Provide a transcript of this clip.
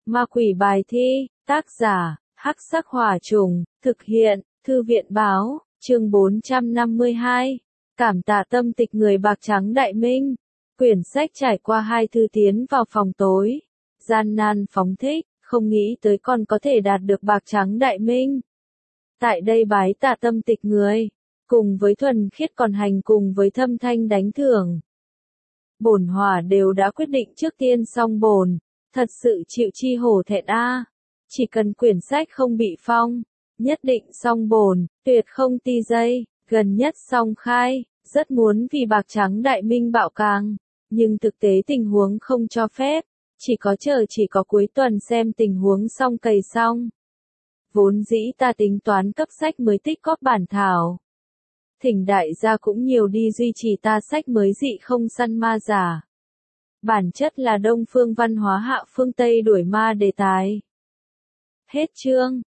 Ma quỷ bài thi, tác giả, Hắc Sắc Hỏa Trùng, thực hiện, Thư viện báo, chương 452. Cảm tạ tâm tịch người bạc trắng Đại Minh. Quyển sách trải qua 2 thư tiến vào phòng tối. Gian nan phóng thích, không nghĩ tới con có thể đạt được bạc trắng Đại Minh. Tại đây bái tạ tâm tịch người, cùng với thuần khiết còn hành cùng với thâm thanh đánh thưởng. Bổn hỏa đều đã quyết định trước tiên xong bổn, thật sự chịu chi hổ thẹn a. Chỉ cần quyển sách không bị phong, nhất định xong bổn, tuyệt không ti dây, gần nhất xong khai, rất muốn vì bạc trắng Đại Minh bạo càng, nhưng thực tế tình huống không cho phép, chỉ có cuối tuần xem tình huống xong cày xong. Vốn dĩ ta tính toán cấp sách mới tích góp bản thảo. Thỉnh đại gia cũng nhiều đi duy trì ta sách mới dị không săn ma giả. Bản chất là Đông phương văn hóa hạ phương Tây đuổi ma đề tài. Hết chương.